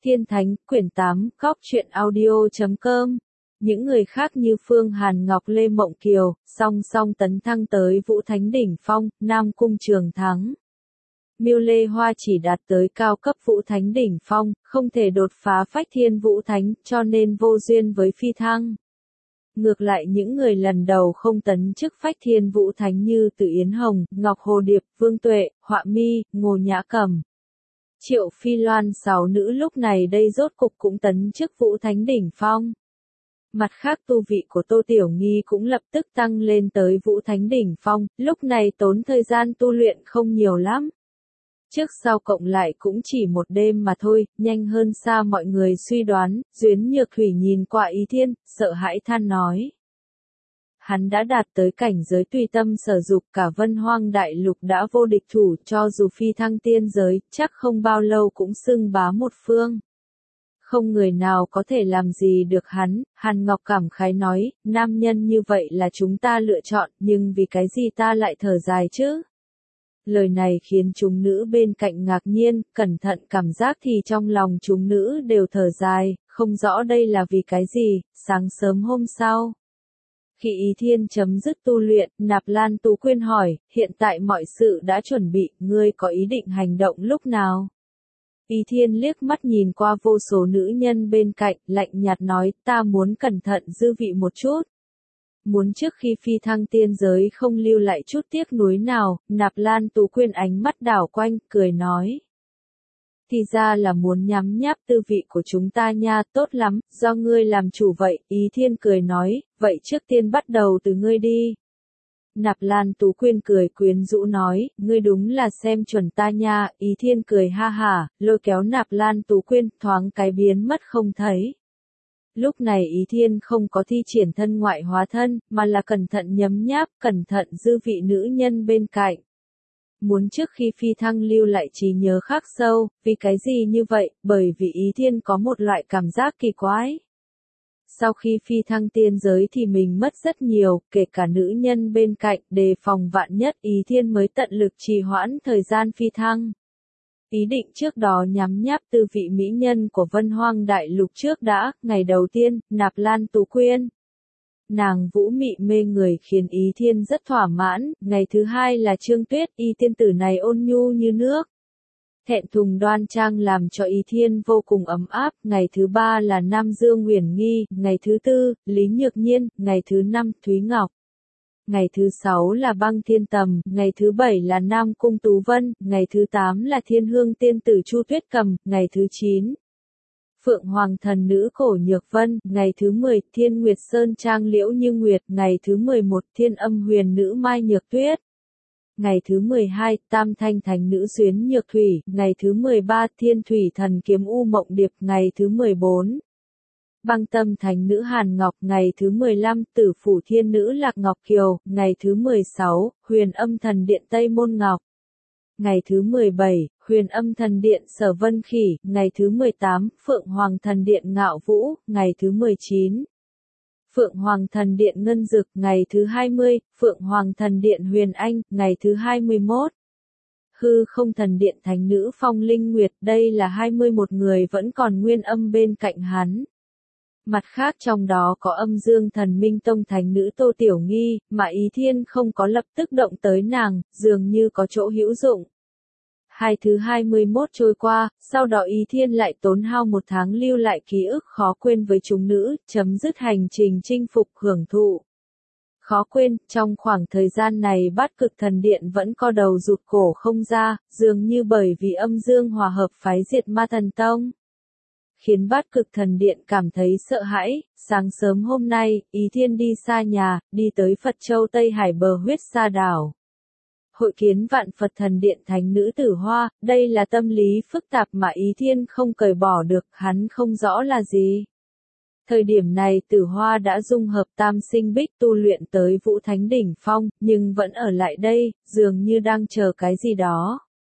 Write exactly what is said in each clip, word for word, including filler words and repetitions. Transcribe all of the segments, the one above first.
Thiên Thánh, quyển tám, góc truyện audio chấm com. Những người khác như Phương Hàn Ngọc, Lê Mộng Kiều, song song tấn thăng tới Vũ Thánh đỉnh phong, Nam Cung Trường Thắng. Miêu Lê Hoa chỉ đạt tới cao cấp Vũ Thánh đỉnh phong, không thể đột phá Phách Thiên Vũ Thánh, cho nên vô duyên với phi thăng. Ngược lại những người lần đầu không tấn chức Phách Thiên Vũ Thánh như Từ Yến Hồng, Ngọc Hồ Điệp, Vương Tuệ, Họa Mi, Ngô Nhã Cầm, Triệu Phi Loan sáu nữ lúc này đây rốt cục cũng tấn chức Vũ Thánh đỉnh phong. Mặt khác tu vị của Tô Tiểu Nghi cũng lập tức tăng lên tới Vũ Thánh đỉnh phong, lúc này tốn thời gian tu luyện không nhiều lắm. Trước sau cộng lại cũng chỉ một đêm mà thôi, nhanh hơn xa mọi người suy đoán. Duyến Nhược Thủy nhìn qua Ý Thiên, sợ hãi than nói. Hắn đã đạt tới cảnh giới tùy tâm sở dục, cả Vân Hoang Đại Lục đã vô địch thủ, cho dù phi thăng tiên giới, chắc không bao lâu cũng xưng bá một phương. Không người nào có thể làm gì được hắn. Hàn Ngọc cảm khái nói, nam nhân như vậy là chúng ta lựa chọn, nhưng vì cái gì ta lại thở dài chứ? Lời này khiến chúng nữ bên cạnh ngạc nhiên, cẩn thận cảm giác thì trong lòng chúng nữ đều thở dài, không rõ đây là vì cái gì. Sáng sớm hôm sau, khi Ý Thiên chấm dứt tu luyện, Nạp Lan Tú Quyên hỏi, hiện tại mọi sự đã chuẩn bị, ngươi có ý định hành động lúc nào? Ý Thiên liếc mắt nhìn qua vô số nữ nhân bên cạnh, lạnh nhạt nói, ta muốn cẩn thận dư vị một chút. Muốn trước khi phi thăng tiên giới không lưu lại chút tiếc nuối nào. Nạp Lan Tú Quyên ánh mắt đảo quanh, cười nói. Thì ra là muốn nhắm nháp tư vị của chúng ta nha, tốt lắm, do ngươi làm chủ vậy. Ý Thiên cười nói, vậy trước tiên bắt đầu từ ngươi đi. Nạp Lan Tú Quyên cười quyến rũ nói, ngươi đúng là xem chuẩn ta nha. Ý Thiên cười ha hả, lôi kéo Nạp Lan Tú Quyên, thoáng cái biến mất không thấy. Lúc này Ý Thiên không có thi triển thân ngoại hóa thân, mà là cẩn thận nhấm nháp, cẩn thận dư vị nữ nhân bên cạnh. Muốn trước khi phi thăng lưu lại trí nhớ khắc sâu. Vì cái gì như vậy? Bởi vì Ý Thiên có một loại cảm giác kỳ quái. Sau khi phi thăng tiên giới thì mình mất rất nhiều, kể cả nữ nhân bên cạnh, đề phòng vạn nhất. Ý Thiên mới tận lực trì hoãn thời gian phi thăng. Ý định trước đó nhắm nháp tư vị mỹ nhân của Vân Hoang Đại Lục trước đã. Ngày đầu tiên, Nạp Lan Tú Quyên, nàng vũ mị mê người khiến Ý Thiên rất thỏa mãn. Ngày thứ hai là Trương Tuyết, y tiên tử này ôn nhu như nước, thẹn thùng đoan trang làm cho Ý Thiên vô cùng ấm áp. Ngày thứ ba là Nam Dương Huyền Nghi, ngày thứ tư, Lý Nhược Nhiên, ngày thứ năm, Thúy Ngọc. Ngày thứ sáu là Băng Thiên Tầm, ngày thứ bảy là Nam Cung Tú Vân, ngày thứ tám là Thiên Hương tiên tử Chu Tuyết Cầm, ngày thứ chín, Phượng Hoàng thần nữ Cổ Nhược Vân, ngày thứ mười, Thiên Nguyệt Sơn Trang Liễu Như Nguyệt, ngày thứ mười một, Thiên Âm huyền nữ Mai Nhược Tuyết. Ngày thứ mười hai, Tam Thanh Thánh nữ Xuyến Nhược Thủy, ngày thứ mười ba, Thiên Thủy thần kiếm U Mộng Điệp, ngày thứ mười bốn, Băng Tâm Thánh nữ Hàn Ngọc, ngày thứ mười lăm, Tử Phủ Thiên nữ Lạc Ngọc Kiều, ngày thứ mười sáu, Huyền Âm thần điện Tây Môn Ngọc. Ngày thứ mười bảy, Huyền Âm thần điện Sở Vân Khỉ, ngày thứ mười tám, Phượng Hoàng thần điện Ngạo Vũ, ngày thứ mười chín, Phượng Hoàng thần điện Ngân Dực, ngày thứ hai mươi, Phượng Hoàng thần điện Huyền Anh, ngày thứ hai mươi mốt. Hư Không thần điện Thánh nữ Phong Linh Nguyệt, đây là hai mươi mốt người vẫn còn nguyên âm bên cạnh hắn. Mặt khác trong đó có Âm Dương thần Minh Tông Thánh nữ Tô Tiểu Nghi, mà Ý Thiên không có lập tức động tới nàng, dường như có chỗ hữu dụng. Hai thứ hai mươi mốt trôi qua, sau đó Ý Thiên lại tốn hao một tháng lưu lại ký ức khó quên với chúng nữ, chấm dứt hành trình chinh phục hưởng thụ. Khó quên, trong khoảng thời gian này Bát Cực thần điện vẫn co đầu rụt cổ không ra, dường như bởi vì Âm Dương hòa hợp phái diệt Ma Thần Tông, khiến Bát Cực thần điện cảm thấy sợ hãi. Sáng sớm hôm nay, Ý Thiên đi xa nhà, đi tới Phật Châu Tây Hải bờ huyết sa đảo. Hội kiến Vạn Phật thần điện Thánh nữ Tử Hoa, đây là tâm lý phức tạp mà Ý Thiên không cởi bỏ được, hắn không rõ là gì. Thời điểm này Tử Hoa đã dung hợp tam sinh bích tu luyện tới Vũ Thánh đỉnh phong, nhưng vẫn ở lại đây, dường như đang chờ cái gì đó.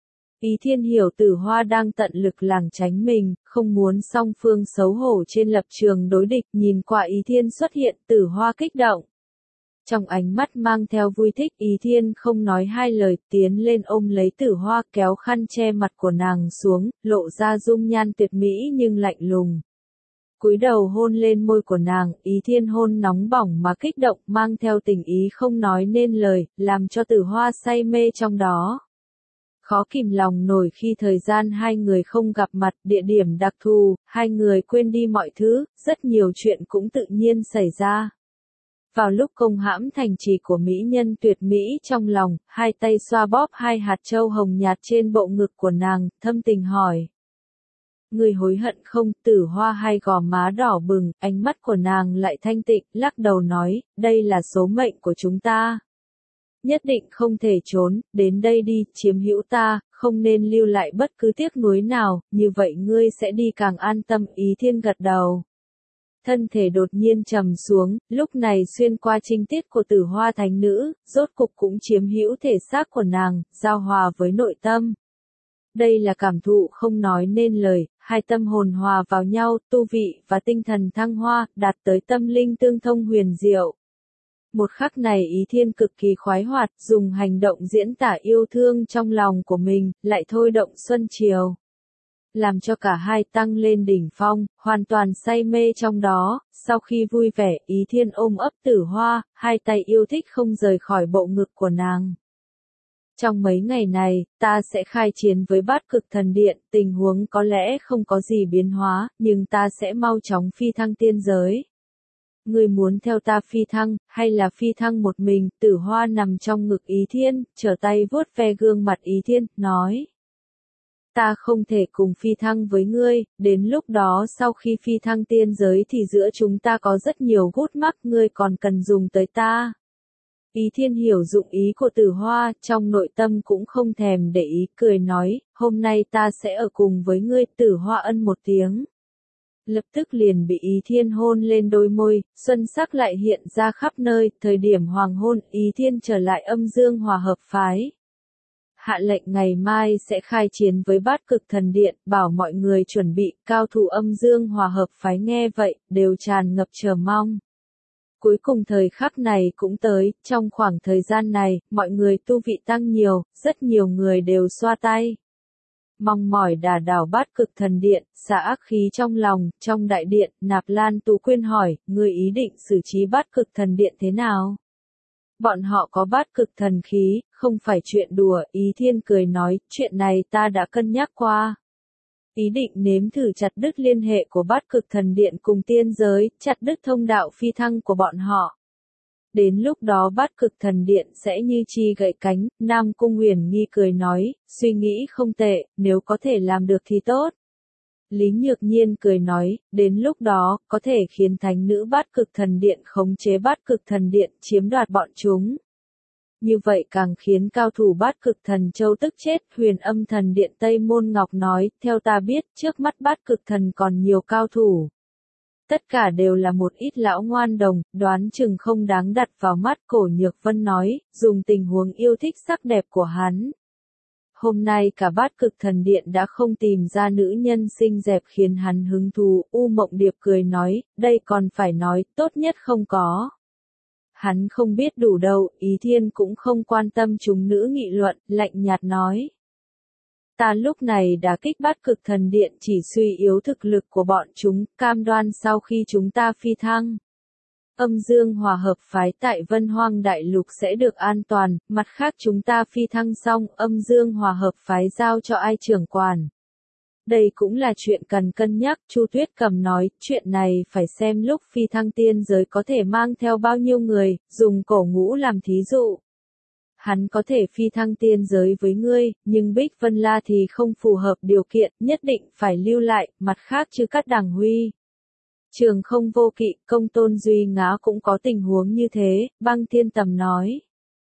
Ý Thiên hiểu Tử Hoa đang tận lực lảng tránh mình, không muốn song phương xấu hổ trên lập trường đối địch. Nhìn qua Ý Thiên xuất hiện, Tử Hoa kích động. Trong ánh mắt mang theo vui thích, Ý Thiên không nói hai lời, tiến lên ôm lấy Tử Hoa, kéo khăn che mặt của nàng xuống, lộ ra dung nhan tuyệt mỹ nhưng lạnh lùng. Cúi đầu hôn lên môi của nàng, Ý Thiên hôn nóng bỏng mà kích động, mang theo tình ý không nói nên lời, làm cho Tử Hoa say mê trong đó. Khó kìm lòng nổi khi thời gian hai người không gặp mặt, địa điểm đặc thù, hai người quên đi mọi thứ, rất nhiều chuyện cũng tự nhiên xảy ra. Vào lúc công hãm thành trì của mỹ nhân tuyệt mỹ trong lòng, hai tay xoa bóp hai hạt châu hồng nhạt trên bộ ngực của nàng, thâm tình hỏi. Người hối hận không? Tử Hoa hai gò má đỏ bừng, ánh mắt của nàng lại thanh tịnh, lắc đầu nói, đây là số mệnh của chúng ta. Nhất định không thể trốn, đến đây đi, chiếm hữu ta, không nên lưu lại bất cứ tiếc nuối nào, như vậy ngươi sẽ đi càng an tâm. Ý Thiên gật đầu. Thân thể đột nhiên trầm xuống, lúc này xuyên qua trinh tiết của Tử Hoa thánh nữ, rốt cục cũng chiếm hữu thể xác của nàng, giao hòa với nội tâm. Đây là cảm thụ không nói nên lời, hai tâm hồn hòa vào nhau, tu vị và tinh thần thăng hoa, đạt tới tâm linh tương thông huyền diệu. Một khắc này Ý Thiên cực kỳ khoái hoạt, dùng hành động diễn tả yêu thương trong lòng của mình, lại thôi động xuân chiều. Làm cho cả hai tăng lên đỉnh phong, hoàn toàn say mê trong đó, sau khi vui vẻ, Ý Thiên ôm ấp Tử Hoa, hai tay yêu thích không rời khỏi bộ ngực của nàng. Trong mấy ngày này, ta sẽ khai chiến với Bát Cực Thần Điện, tình huống có lẽ không có gì biến hóa, nhưng ta sẽ mau chóng phi thăng tiên giới. Ngươi muốn theo ta phi thăng, hay là phi thăng một mình? Tử Hoa nằm trong ngực Ý Thiên, trở tay vuốt ve gương mặt Ý Thiên, nói. Ta không thể cùng phi thăng với ngươi, đến lúc đó sau khi phi thăng tiên giới thì giữa chúng ta có rất nhiều gút mắc, ngươi còn cần dùng tới ta. Ý Thiên hiểu dụng ý của Tử Hoa, trong nội tâm cũng không thèm để ý, cười nói, hôm nay ta sẽ ở cùng với ngươi. Tử Hoa ân một tiếng. Lập tức liền bị Ý Thiên hôn lên đôi môi, xuân sắc lại hiện ra khắp nơi, thời điểm hoàng hôn, Ý Thiên trở lại Âm Dương Hòa Hợp Phái. Hạ lệnh ngày mai sẽ khai chiến với Bát Cực Thần Điện, bảo mọi người chuẩn bị. Cao thủ Âm Dương Hòa Hợp Phái nghe vậy, đều tràn ngập chờ mong. Cuối cùng thời khắc này cũng tới, trong khoảng thời gian này, mọi người tu vị tăng nhiều, rất nhiều người đều xoa tay. Mong mỏi đả đảo Bát Cực Thần Điện, xả ác khí trong lòng. Trong đại điện, Nạp Lan Tú Quyên hỏi, ngươi ý định xử trí Bát Cực Thần Điện thế nào? Bọn họ có bát cực thần khí, không phải chuyện đùa. Ý Thiên cười nói, chuyện này ta đã cân nhắc qua. Ý định nếm thử chặt đứt liên hệ của Bát Cực Thần Điện cùng tiên giới, chặt đứt thông đạo phi thăng của bọn họ. Đến lúc đó Bát Cực Thần Điện sẽ như chi gậy cánh. Nam Cung Huyền Nghi cười nói, suy nghĩ không tệ, nếu có thể làm được thì tốt. Lý Nhược Nhiên cười nói, đến lúc đó, có thể khiến thánh nữ Bát Cực Thần Điện khống chế Bát Cực Thần Điện, chiếm đoạt bọn chúng. Như vậy càng khiến cao thủ Bát Cực Thần Châu tức chết. Huyền Âm Thần Điện Tây Môn Ngọc nói, theo ta biết, trước mắt Bát Cực Thần còn nhiều cao thủ. Tất cả đều là một ít lão ngoan đồng, đoán chừng không đáng đặt vào mắt. Cổ Nhược Vân nói, dùng tình huống yêu thích sắc đẹp của hắn. Hôm nay cả Bát Cực Thần Điện đã không tìm ra nữ nhân xinh đẹp khiến hắn hứng thú. U Mộng Điệp cười nói, đây còn phải nói, tốt nhất không có. Hắn không biết đủ đâu. Ý Thiên cũng không quan tâm chúng nữ nghị luận, lạnh nhạt nói. Ta lúc này đã kích Bát Cực Thần Điện, chỉ suy yếu thực lực của bọn chúng, cam đoan sau khi chúng ta phi thăng. Âm Dương Hòa Hợp Phái tại Vân Hoang Đại Lục sẽ được an toàn, mặt khác chúng ta phi thăng xong, Âm Dương Hòa Hợp Phái giao cho ai trưởng quản. Đây cũng là chuyện cần cân nhắc. Chu Tuyết Cầm nói, chuyện này phải xem lúc phi thăng tiên giới có thể mang theo bao nhiêu người, dùng Cổ Ngũ làm thí dụ. Hắn có thể phi thăng tiên giới với ngươi, nhưng Bích Vân La thì không phù hợp điều kiện, nhất định phải lưu lại, mặt khác Chư Cát Đằng Huy. Trường Không Vô Kỵ, Công Tôn Duy Ngã cũng có tình huống như thế. Băng Thiên Tầm nói.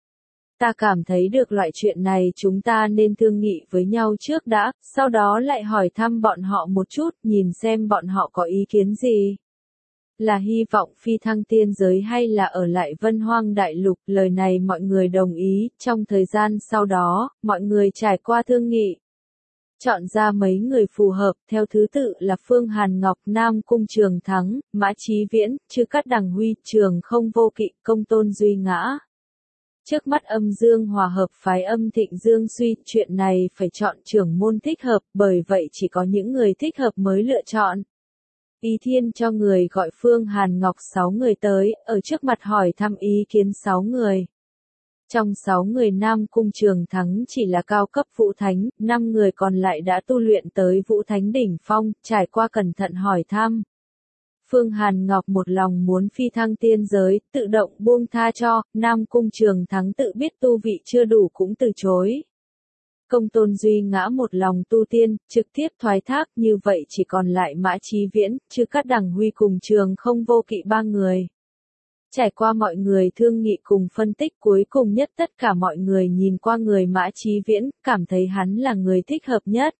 Ta cảm thấy được loại chuyện này chúng ta nên thương nghị với nhau trước đã, sau đó lại hỏi thăm bọn họ một chút, nhìn xem bọn họ có ý kiến gì. Là hy vọng phi thăng tiên giới hay là ở lại Vân Hoang Đại Lục, lời này mọi người đồng ý. Trong thời gian sau đó, mọi người trải qua thương nghị. Chọn ra mấy người phù hợp, theo thứ tự là Phương Hàn Ngọc, Nam Cung Trường Thắng, Mã Chí Viễn, Chư Cát Đằng Huy, Trường Không Vô Kỵ, Công Tôn Duy Ngã. Trước mắt Âm Dương Hòa Hợp phái Âm Thịnh Dương suy, chuyện này phải chọn trưởng môn thích hợp, bởi vậy chỉ có những người thích hợp mới lựa chọn. Ý Thiên cho người gọi Phương Hàn Ngọc sáu người tới, ở trước mặt hỏi thăm ý kiến sáu người. Trong sáu người Nam Cung Trường Thắng chỉ là cao cấp Vũ Thánh, năm người còn lại đã tu luyện tới Vũ Thánh đỉnh phong, trải qua cẩn thận hỏi thăm. Phương Hàn Ngọc một lòng muốn phi thăng tiên giới, tự động buông tha cho, Nam Cung Trường Thắng tự biết tu vị chưa đủ cũng từ chối. Công Tôn Duy Ngã một lòng tu tiên, trực tiếp thoái thác, như vậy chỉ còn lại Mã Chí Viễn, Chư Cát Đằng Huy cùng Trường Không Vô Kỵ ba người. Trải qua mọi người thương nghị cùng phân tích, cuối cùng nhất tất cả mọi người nhìn qua người Mã Chí Viễn, cảm thấy hắn là người thích hợp nhất.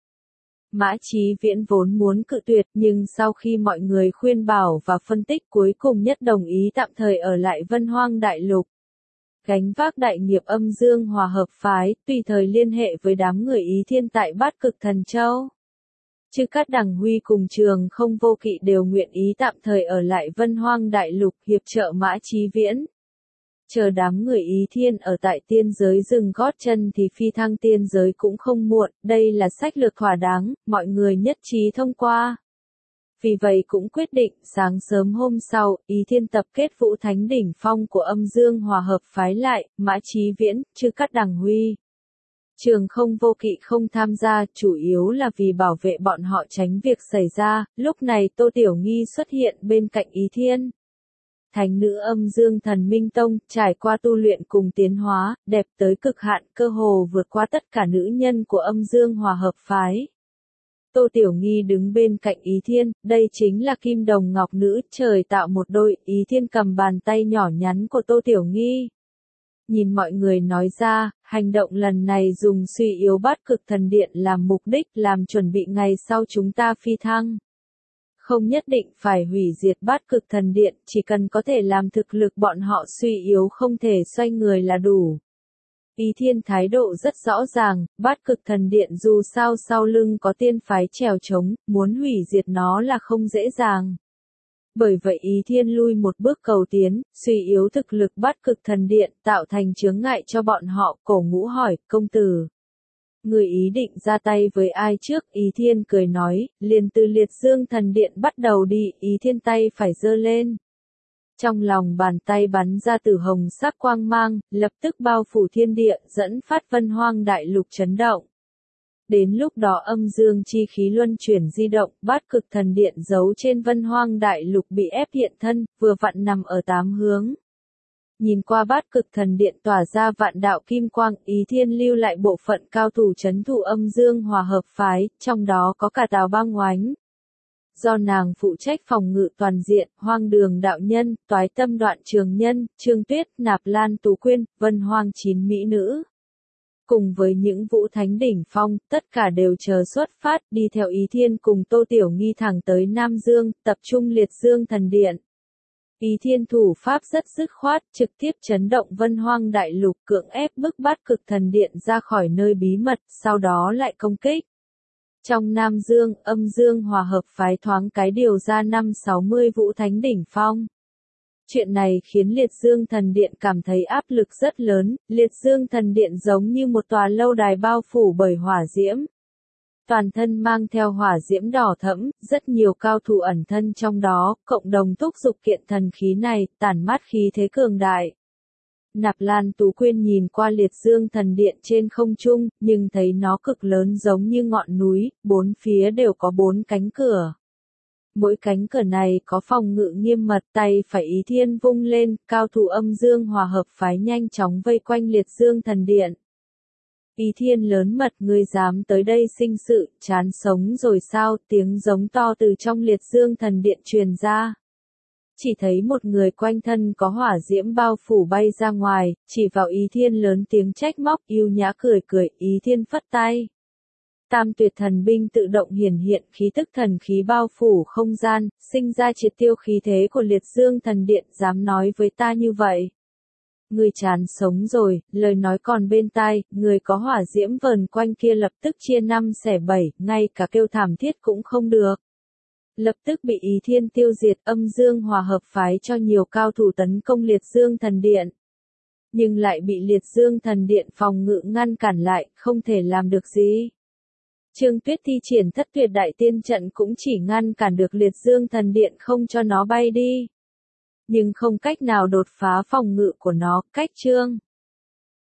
Mã Chí Viễn vốn muốn cự tuyệt, nhưng sau khi mọi người khuyên bảo và phân tích, cuối cùng nhất đồng ý tạm thời ở lại Vân Hoang Đại Lục. Gánh vác đại nghiệp Âm Dương Hòa Hợp phái, tùy thời liên hệ với đám người Ý Thiên tại Bát Cực Thần Châu. Chư Cát Đằng Huy cùng Trường Không Vô Kỵ đều nguyện ý tạm thời ở lại Vân Hoang Đại Lục hiệp trợ Mã Chí Viễn. Chờ đám người Ý Thiên ở tại tiên giới dừng gót chân thì phi thăng tiên giới cũng không muộn, đây là sách lược thỏa đáng, mọi người nhất trí thông qua. Vì vậy cũng quyết định, sáng sớm hôm sau, Ý Thiên tập kết Vũ Thánh đỉnh phong của Âm Dương Hòa Hợp phái lại, Mã Chí Viễn, Chư Cát Đằng Huy. Trường Không Vô Kỵ không tham gia, chủ yếu là vì bảo vệ bọn họ tránh việc xảy ra, lúc này Tô Tiểu Nghi xuất hiện bên cạnh Ý Thiên. Thánh nữ Âm Dương Thần Minh Tông, trải qua tu luyện cùng tiến hóa, đẹp tới cực hạn, cơ hồ vượt qua tất cả nữ nhân của Âm Dương Hòa Hợp phái. Tô Tiểu Nghi đứng bên cạnh Ý Thiên, đây chính là Kim Đồng Ngọc Nữ, trời tạo một đôi, Ý Thiên cầm bàn tay nhỏ nhắn của Tô Tiểu Nghi. Nhìn mọi người nói ra, hành động lần này dùng suy yếu Bát Cực Thần Điện làm mục đích, làm chuẩn bị ngày sau chúng ta phi thăng. Không nhất định phải hủy diệt Bát Cực Thần Điện, chỉ cần có thể làm thực lực bọn họ suy yếu không thể xoay người là đủ. Ý Thiên thái độ rất rõ ràng, Bát Cực Thần Điện dù sao sau lưng có tiên phái trèo trống, muốn hủy diệt nó là không dễ dàng. Bởi vậy Ý Thiên lui một bước cầu tiến, suy yếu thực lực Bát Cực Thần Điện, tạo thành chướng ngại cho bọn họ. Cổ Ngũ hỏi, công tử, người ý định ra tay với ai trước? Ý Thiên cười nói, liền từ Liệt Dương Thần Điện bắt đầu đi. Ý Thiên tay phải giơ lên. Trong lòng bàn tay bắn ra tử hồng sắc quang mang, lập tức bao phủ thiên địa, dẫn phát Vân Hoang Đại Lục chấn động. Đến lúc đó âm dương chi khí luân chuyển di động, Bát Cực Thần Điện giấu trên Vân Hoang Đại Lục bị ép hiện thân, vừa vặn nằm ở tám hướng. Nhìn qua Bát Cực Thần Điện tỏa ra vạn đạo kim quang, Ý Thiên lưu lại bộ phận cao thủ trấn thủ Âm Dương Hòa Hợp phái, trong đó có cả Tào Băng Oánh. Do nàng phụ trách phòng ngự toàn diện, Hoang Đường Đạo Nhân, Toái Tâm Đoạn Trường Nhân, Trương Tuyết, Nạp Lan Tú Quyên, Vân Hoang chín mỹ nữ. Cùng với những Vũ Thánh đỉnh phong, tất cả đều chờ xuất phát, đi theo Ý Thiên cùng Tô Tiểu Nghi thẳng tới Nam Dương, tập trung Liệt Dương Thần Điện. Ý Thiên thủ pháp rất dứt khoát, trực tiếp chấn động Vân Hoang Đại Lục, cưỡng ép bức Bát Cực Thần Điện ra khỏi nơi bí mật, sau đó lại công kích. Trong Nam Dương, Âm Dương Hòa Hợp phái thoáng cái điều ra năm sáu mươi Vũ Thánh đỉnh phong. Chuyện này khiến Liệt Dương Thần Điện cảm thấy áp lực rất lớn, Liệt Dương Thần Điện giống như một tòa lâu đài bao phủ bởi hỏa diễm. Toàn thân mang theo hỏa diễm đỏ thẫm, rất nhiều cao thủ ẩn thân trong đó, cộng đồng thúc giục kiện thần khí này, tản mát khí thế cường đại. Nạp Lan Tú Quyên nhìn qua Liệt Dương Thần Điện trên không trung, nhưng thấy nó cực lớn giống như ngọn núi, bốn phía đều có bốn cánh cửa. Mỗi cánh cửa này có phòng ngự nghiêm mật, tay phải Ý Thiên vung lên, cao thủ Âm Dương Hòa Hợp phái nhanh chóng vây quanh Liệt Dương Thần Điện. Ý Thiên lớn mật, ngươi dám tới đây sinh sự, chán sống rồi sao? Tiếng giống to từ trong Liệt Dương Thần Điện truyền ra. Chỉ thấy một người quanh thân có hỏa diễm bao phủ bay ra ngoài, chỉ vào Ý Thiên lớn tiếng trách móc, yêu nhã cười cười. Ý Thiên phất tay. Tam tuyệt thần binh tự động hiển hiện, khí tức thần khí bao phủ không gian, sinh ra triệt tiêu khí thế của Liệt Dương Thần Điện, dám nói với ta như vậy. Người chán sống rồi, lời nói còn bên tai, người có hỏa diễm vờn quanh kia lập tức chia năm xẻ bảy, ngay cả kêu thảm thiết cũng không được. Lập tức bị Ý Thiên tiêu diệt, âm dương hòa hợp phái cho nhiều cao thủ tấn công Liệt Dương Thần Điện. Nhưng lại bị Liệt Dương Thần Điện phòng ngự ngăn cản lại, không thể làm được gì. Trương Tuyết thi triển thất tuyệt đại tiên trận cũng chỉ ngăn cản được Liệt Dương Thần Điện không cho nó bay đi. Nhưng không cách nào đột phá phòng ngự của nó, cách Trương